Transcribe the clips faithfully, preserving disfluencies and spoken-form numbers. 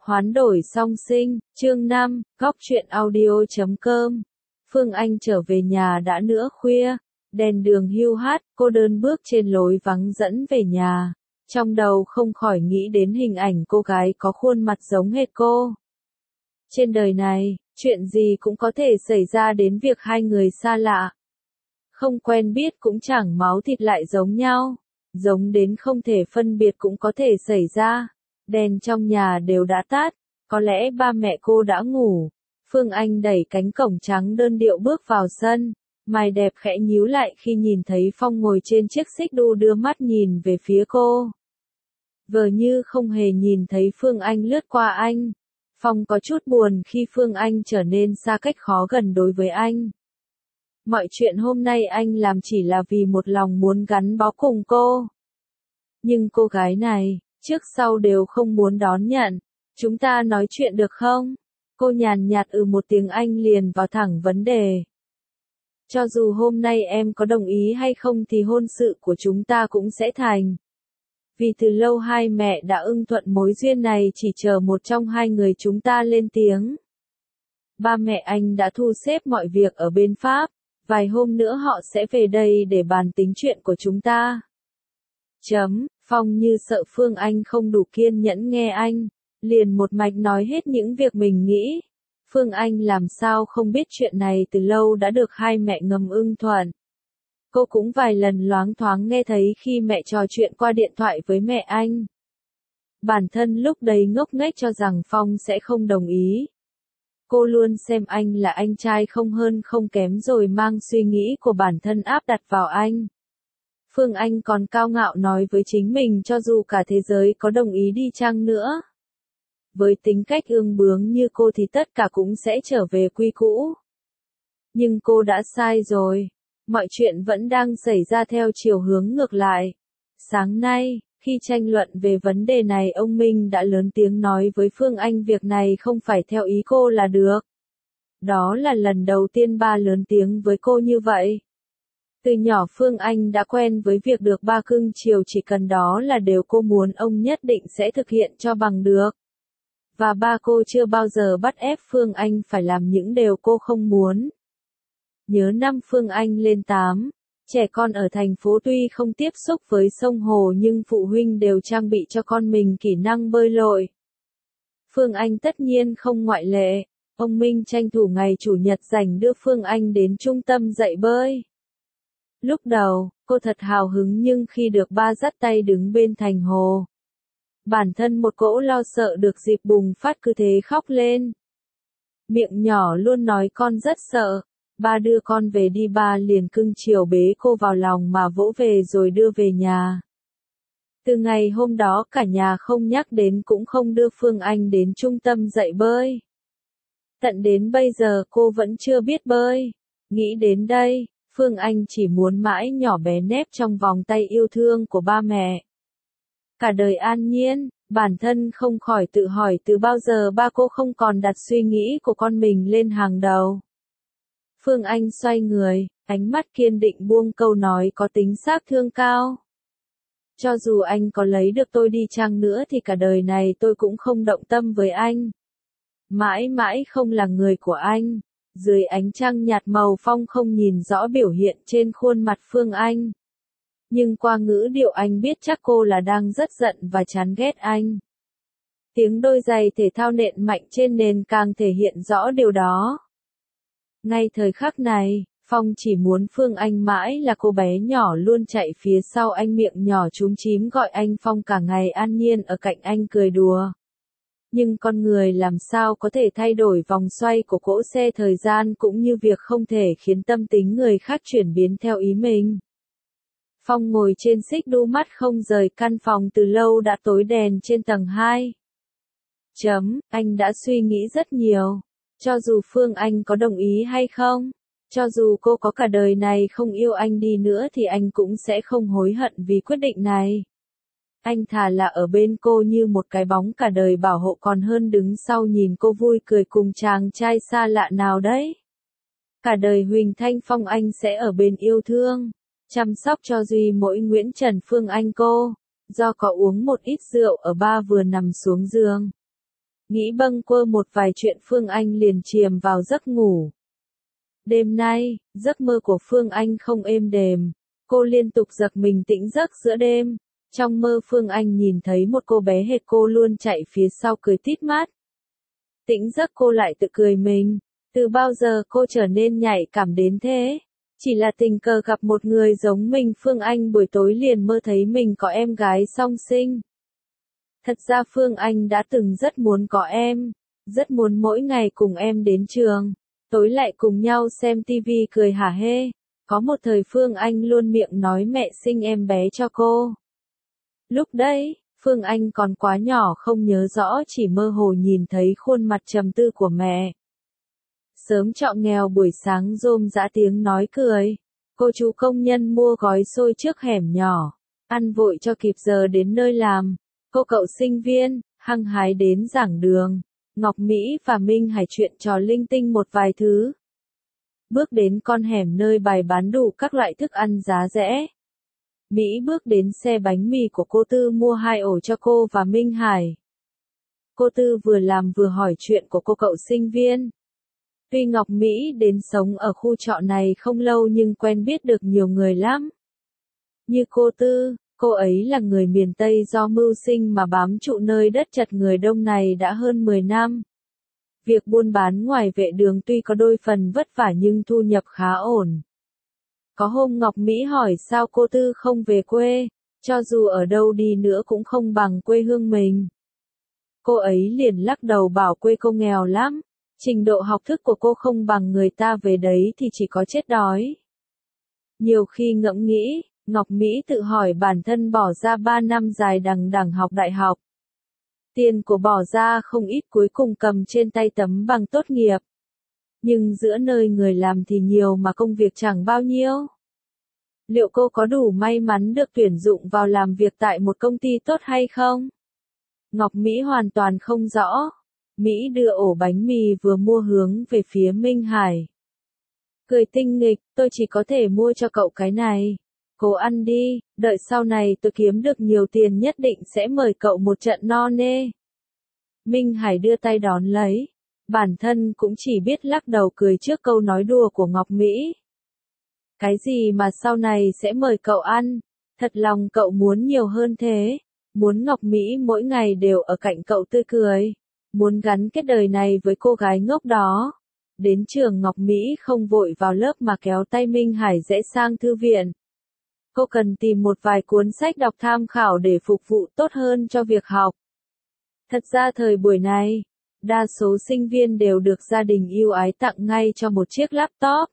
Hoán đổi song sinh, chương năm, góc truyện audio chấm com. Phương Anh trở về nhà đã nửa khuya, đèn đường hiu hắt, cô đơn bước trên lối vắng dẫn về nhà. Trong đầu không khỏi nghĩ đến hình ảnh cô gái có khuôn mặt giống hệt cô. Trên đời này, chuyện gì cũng có thể xảy ra đến việc hai người xa lạ. Không quen biết cũng chẳng máu thịt lại giống nhau, giống đến không thể phân biệt cũng có thể xảy ra. Đèn trong nhà đều đã tắt, có lẽ ba mẹ cô đã ngủ. Phương Anh đẩy cánh cổng trắng đơn điệu bước vào sân, mày đẹp khẽ nhíu lại khi nhìn thấy Phong ngồi trên chiếc xích đu đưa mắt nhìn về phía cô. Vờ như không hề nhìn thấy Phương Anh lướt qua anh. Phong có chút buồn khi Phương Anh trở nên xa cách khó gần đối với anh. Mọi chuyện hôm nay anh làm chỉ là vì một lòng muốn gắn bó cùng cô. Nhưng cô gái này, trước sau đều không muốn đón nhận. Chúng ta nói chuyện được không? Cô nhàn nhạt ừ một tiếng anh liền vào thẳng vấn đề. Cho dù hôm nay em có đồng ý hay không thì hôn sự của chúng ta cũng sẽ thành. Vì từ lâu hai mẹ đã ưng thuận mối duyên này, chỉ chờ một trong hai người chúng ta lên tiếng. Ba mẹ anh đã thu xếp mọi việc ở bên Pháp, vài hôm nữa họ sẽ về đây để bàn tính chuyện của chúng ta. Chấm, Phong như sợ Phương Anh không đủ kiên nhẫn nghe anh, liền một mạch nói hết những việc mình nghĩ. Phương Anh làm sao không biết chuyện này từ lâu đã được hai mẹ ngầm ưng thuận. Cô cũng vài lần loáng thoáng nghe thấy khi mẹ trò chuyện qua điện thoại với mẹ anh. Bản thân lúc đấy ngốc nghếch cho rằng Phong sẽ không đồng ý. Cô luôn xem anh là anh trai không hơn không kém rồi mang suy nghĩ của bản thân áp đặt vào anh. Phương Anh còn cao ngạo nói với chính mình cho dù cả thế giới có đồng ý đi chăng nữa. Với tính cách ương bướng như cô thì tất cả cũng sẽ trở về quy cũ. Nhưng cô đã sai rồi. Mọi chuyện vẫn đang xảy ra theo chiều hướng ngược lại. Sáng nay, khi tranh luận về vấn đề này, ông Minh đã lớn tiếng nói với Phương Anh việc này không phải theo ý cô là được. Đó là lần đầu tiên ba lớn tiếng với cô như vậy. Từ nhỏ Phương Anh đã quen với việc được ba cưng chiều, chỉ cần đó là điều cô muốn ông nhất định sẽ thực hiện cho bằng được. Và ba cô chưa bao giờ bắt ép Phương Anh phải làm những điều cô không muốn. Nhớ năm Phương Anh lên tám, trẻ con ở thành phố tuy không tiếp xúc với sông hồ nhưng phụ huynh đều trang bị cho con mình kỹ năng bơi lội. Phương Anh tất nhiên không ngoại lệ, ông Minh tranh thủ ngày chủ nhật rảnh đưa Phương Anh đến trung tâm dạy bơi. Lúc đầu, cô thật hào hứng nhưng khi được ba dắt tay đứng bên thành hồ, bản thân một cỗ lo sợ được dịp bùng phát cứ thế khóc lên. Miệng nhỏ luôn nói con rất sợ. Ba đưa con về đi, ba liền cưng chiều bế cô vào lòng mà vỗ về rồi đưa về nhà. Từ ngày hôm đó cả nhà không nhắc đến cũng không đưa Phương Anh đến trung tâm dạy bơi. Tận đến bây giờ cô vẫn chưa biết bơi. Nghĩ đến đây, Phương Anh chỉ muốn mãi nhỏ bé nép trong vòng tay yêu thương của ba mẹ. Cả đời an nhiên, bản thân không khỏi tự hỏi từ bao giờ ba cô không còn đặt suy nghĩ của con mình lên hàng đầu. Phương Anh xoay người, ánh mắt kiên định buông câu nói có tính xác thương cao. Cho dù anh có lấy được tôi đi chăng nữa thì cả đời này tôi cũng không động tâm với anh. Mãi mãi không là người của anh. Dưới ánh trăng nhạt màu, Phong không nhìn rõ biểu hiện trên khuôn mặt Phương Anh. Nhưng qua ngữ điệu anh biết chắc cô là đang rất giận và chán ghét anh. Tiếng đôi giày thể thao nện mạnh trên nền càng thể hiện rõ điều đó. Ngay thời khắc này, Phong chỉ muốn Phương Anh mãi là cô bé nhỏ luôn chạy phía sau anh, miệng nhỏ chúm chím gọi anh Phong, cả ngày an nhiên ở cạnh anh cười đùa. Nhưng con người làm sao có thể thay đổi vòng xoay của cỗ xe thời gian, cũng như việc không thể khiến tâm tính người khác chuyển biến theo ý mình. Phong ngồi trên xích đu mắt không rời căn phòng từ lâu đã tối đèn trên tầng hai. Chấm, anh đã suy nghĩ rất nhiều. Cho dù Phương Anh có đồng ý hay không, cho dù cô có cả đời này không yêu anh đi nữa thì anh cũng sẽ không hối hận vì quyết định này. Anh thà là ở bên cô như một cái bóng cả đời bảo hộ còn hơn đứng sau nhìn cô vui cười cùng chàng trai xa lạ nào đấy. Cả đời Huỳnh Thanh Phong anh sẽ ở bên yêu thương, chăm sóc cho Duy mỗi Nguyễn Trần Phương Anh cô, do có uống một ít rượu ở ba vừa nằm xuống giường. Nghĩ bâng quơ một vài chuyện Phương Anh liền chiêm vào giấc ngủ. Đêm nay, giấc mơ của Phương Anh không êm đềm. Cô liên tục giật mình tỉnh giấc giữa đêm. Trong mơ Phương Anh nhìn thấy một cô bé hệt cô luôn chạy phía sau cười tít mắt. Tỉnh giấc cô lại tự cười mình. Từ bao giờ cô trở nên nhạy cảm đến thế? Chỉ là tình cờ gặp một người giống mình. Phương Anh buổi tối liền mơ thấy mình có em gái song sinh. Thật ra Phương Anh đã từng rất muốn có em. Rất muốn mỗi ngày cùng em đến trường. Tối lại cùng nhau xem tivi cười hả hê. Có một thời Phương Anh luôn miệng nói mẹ sinh em bé cho cô. Lúc đấy, Phương Anh còn quá nhỏ không nhớ rõ, chỉ mơ hồ nhìn thấy khuôn mặt trầm tư của mẹ. Sớm trọ nghèo buổi sáng rôm rã tiếng nói cười. Cô chú công nhân mua gói xôi trước hẻm nhỏ. Ăn vội cho kịp giờ đến nơi làm. Cô cậu sinh viên, hăng hái đến giảng đường. Ngọc Mỹ và Minh Hải chuyện trò linh tinh một vài thứ. Bước đến con hẻm nơi bày bán đủ các loại thức ăn giá rẻ. Mỹ bước đến xe bánh mì của cô Tư mua hai ổ cho cô và Minh Hải. Cô Tư vừa làm vừa hỏi chuyện của cô cậu sinh viên. Tuy Ngọc Mỹ đến sống ở khu trọ này không lâu nhưng quen biết được nhiều người lắm. Như cô Tư, cô ấy là người miền Tây do mưu sinh mà bám trụ nơi đất chật người Đông này đã hơn mười năm. Việc buôn bán ngoài vệ đường tuy có đôi phần vất vả nhưng thu nhập khá ổn. Có hôm Ngọc Mỹ hỏi sao cô Tư không về quê, cho dù ở đâu đi nữa cũng không bằng quê hương mình. Cô ấy liền lắc đầu bảo quê cô nghèo lắm, trình độ học thức của cô không bằng người ta, về đấy thì chỉ có chết đói. Nhiều khi ngẫm nghĩ, Ngọc Mỹ tự hỏi bản thân bỏ ra ba năm dài đằng đẵng học đại học. Tiền của bỏ ra không ít, cuối cùng cầm trên tay tấm bằng tốt nghiệp. Nhưng giữa nơi người làm thì nhiều mà công việc chẳng bao nhiêu. Liệu cô có đủ may mắn được tuyển dụng vào làm việc tại một công ty tốt hay không? Ngọc Mỹ hoàn toàn không rõ. Mỹ đưa ổ bánh mì vừa mua hướng về phía Minh Hải. Cười tinh nghịch, tôi chỉ có thể mua cho cậu cái này. Cố ăn đi, đợi sau này tôi kiếm được nhiều tiền nhất định sẽ mời cậu một trận no nê. Minh Hải đưa tay đón lấy. Bản thân cũng chỉ biết lắc đầu cười trước câu nói đùa của Ngọc Mỹ. Cái gì mà sau này sẽ mời cậu ăn? Thật lòng cậu muốn nhiều hơn thế. Muốn Ngọc Mỹ mỗi ngày đều ở cạnh cậu tươi cười. Muốn gắn kết đời này với cô gái ngốc đó. Đến trường Ngọc Mỹ không vội vào lớp mà kéo tay Minh Hải rẽ sang thư viện. Cô cần tìm một vài cuốn sách đọc tham khảo để phục vụ tốt hơn cho việc học. Thật ra thời buổi này, đa số sinh viên đều được gia đình ưu ái tặng ngay cho một chiếc laptop.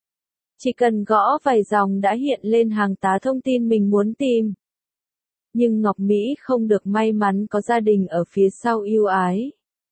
Chỉ cần gõ vài dòng đã hiện lên hàng tá thông tin mình muốn tìm. Nhưng Ngọc Mỹ không được may mắn có gia đình ở phía sau ưu ái.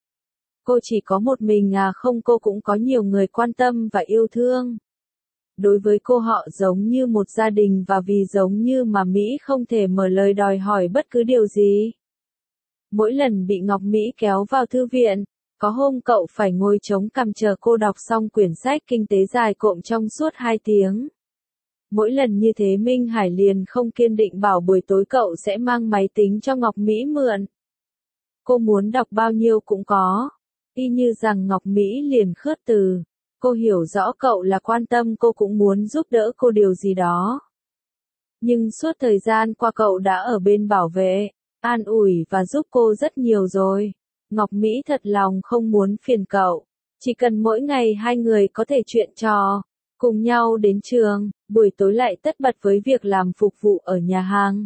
Cô chỉ có một mình à? Không, cô cũng có nhiều người quan tâm và yêu thương. Đối với cô họ giống như một gia đình, và vì giống như mà Mỹ không thể mở lời đòi hỏi bất cứ điều gì. Mỗi lần bị Ngọc Mỹ kéo vào thư viện, có hôm cậu phải ngồi chống cằm chờ cô đọc xong quyển sách kinh tế dài cộm trong suốt hai tiếng. Mỗi lần như thế Minh Hải liền không kiên định bảo buổi tối cậu sẽ mang máy tính cho Ngọc Mỹ mượn. Cô muốn đọc bao nhiêu cũng có. Y như rằng Ngọc Mỹ liền khước từ. Cô hiểu rõ cậu là quan tâm, cô cũng muốn giúp đỡ cô điều gì đó. Nhưng suốt thời gian qua cậu đã ở bên bảo vệ, an ủi và giúp cô rất nhiều rồi. Ngọc Mỹ thật lòng không muốn phiền cậu. Chỉ cần mỗi ngày hai người có thể chuyện trò, cùng nhau đến trường, buổi tối lại tất bật với việc làm phục vụ ở nhà hàng.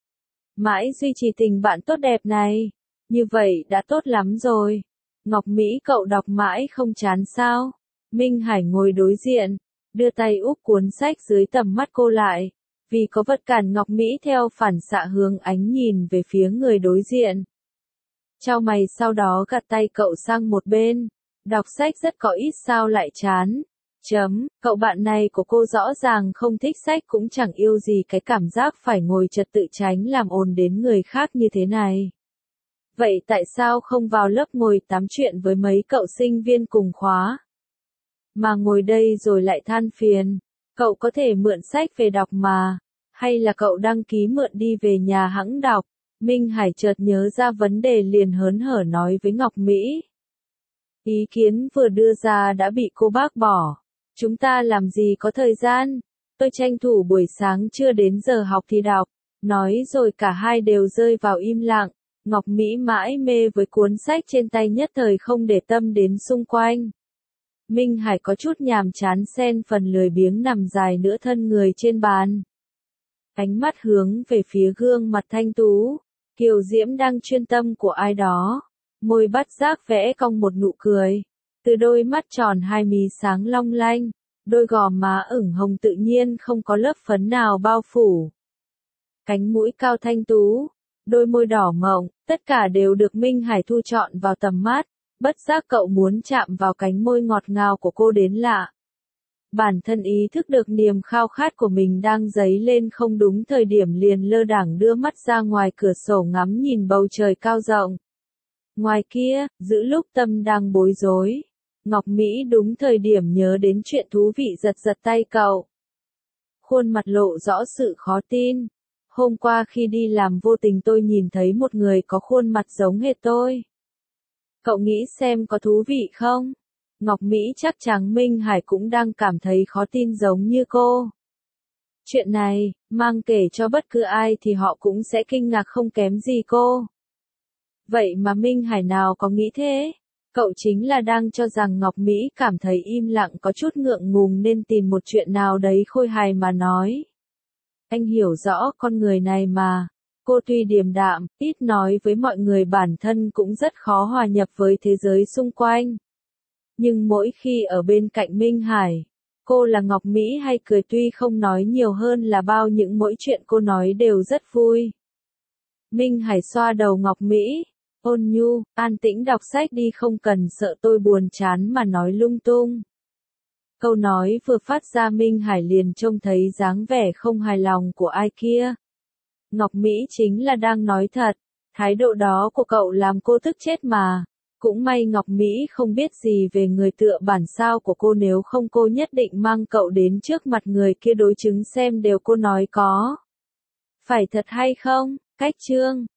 Mãi duy trì tình bạn tốt đẹp này. Như vậy đã tốt lắm rồi. Ngọc Mỹ, cậu đọc mãi không chán sao? Minh Hải ngồi đối diện, đưa tay úp cuốn sách dưới tầm mắt cô lại. Vì có vật cản Ngọc Mỹ theo phản xạ hướng ánh nhìn về phía người đối diện. Chau mày sau đó gạt tay cậu sang một bên. Đọc sách rất có ít sao lại chán. Chấm, cậu bạn này của cô rõ ràng không thích sách cũng chẳng yêu gì cái cảm giác phải ngồi trật tự tránh làm ồn đến người khác như thế này. Vậy tại sao không vào lớp ngồi tám chuyện với mấy cậu sinh viên cùng khóa? Mà ngồi đây rồi lại than phiền. Cậu có thể mượn sách về đọc mà. Hay là cậu đăng ký mượn đi về nhà hẵng đọc? Minh Hải chợt nhớ ra vấn đề liền hớn hở nói với Ngọc Mỹ. Ý kiến vừa đưa ra đã bị cô bác bỏ. Chúng ta làm gì có thời gian. Tôi tranh thủ buổi sáng chưa đến giờ học thì đọc. Nói rồi cả hai đều rơi vào im lặng. Ngọc Mỹ mãi mê với cuốn sách trên tay nhất thời không để tâm đến xung quanh. Minh Hải có chút nhàm chán xen phần lười biếng nằm dài nửa thân người trên bàn. Ánh mắt hướng về phía gương mặt thanh tú, kiều diễm đang chuyên tâm của ai đó. Môi bắt giác vẽ cong một nụ cười. Từ đôi mắt tròn hai mí sáng long lanh, đôi gò má ửng hồng tự nhiên không có lớp phấn nào bao phủ. Cánh mũi cao thanh tú, đôi môi đỏ mọng, tất cả đều được Minh Hải thu trọn vào tầm mắt. Bất giác cậu muốn chạm vào cánh môi ngọt ngào của cô đến lạ. Bản thân ý thức được niềm khao khát của mình đang dấy lên không đúng thời điểm liền lơ đãng đưa mắt ra ngoài cửa sổ ngắm nhìn bầu trời cao rộng. Ngoài kia, giữa lúc tâm đang bối rối, Ngọc Mỹ đúng thời điểm nhớ đến chuyện thú vị giật giật tay cậu. Khuôn mặt lộ rõ sự khó tin. Hôm qua khi đi làm vô tình tôi nhìn thấy một người có khuôn mặt giống hệt tôi. Cậu nghĩ xem có thú vị không? Ngọc Mỹ chắc chắn Minh Hải cũng đang cảm thấy khó tin giống như cô. Chuyện này, mang kể cho bất cứ ai thì họ cũng sẽ kinh ngạc không kém gì cô. Vậy mà Minh Hải nào có nghĩ thế? Cậu chính là đang cho rằng Ngọc Mỹ cảm thấy im lặng có chút ngượng ngùng nên tìm một chuyện nào đấy khôi hài mà nói. Anh hiểu rõ con người này mà. Cô tuy điềm đạm, ít nói với mọi người bản thân cũng rất khó hòa nhập với thế giới xung quanh. Nhưng mỗi khi ở bên cạnh Minh Hải, cô là Ngọc Mỹ hay cười tuy không nói nhiều hơn là bao những mỗi chuyện cô nói đều rất vui. Minh Hải xoa đầu Ngọc Mỹ, ôn nhu, an tĩnh đọc sách đi không cần sợ tôi buồn chán mà nói lung tung. Câu nói vừa phát ra Minh Hải liền trông thấy dáng vẻ không hài lòng của ai kia. Ngọc Mỹ chính là đang nói thật, thái độ đó của cậu làm cô tức chết mà. Cũng may Ngọc Mỹ không biết gì về người tựa bản sao của cô nếu không cô nhất định mang cậu đến trước mặt người kia đối chứng xem đều cô nói có phải thật hay không. Cách chương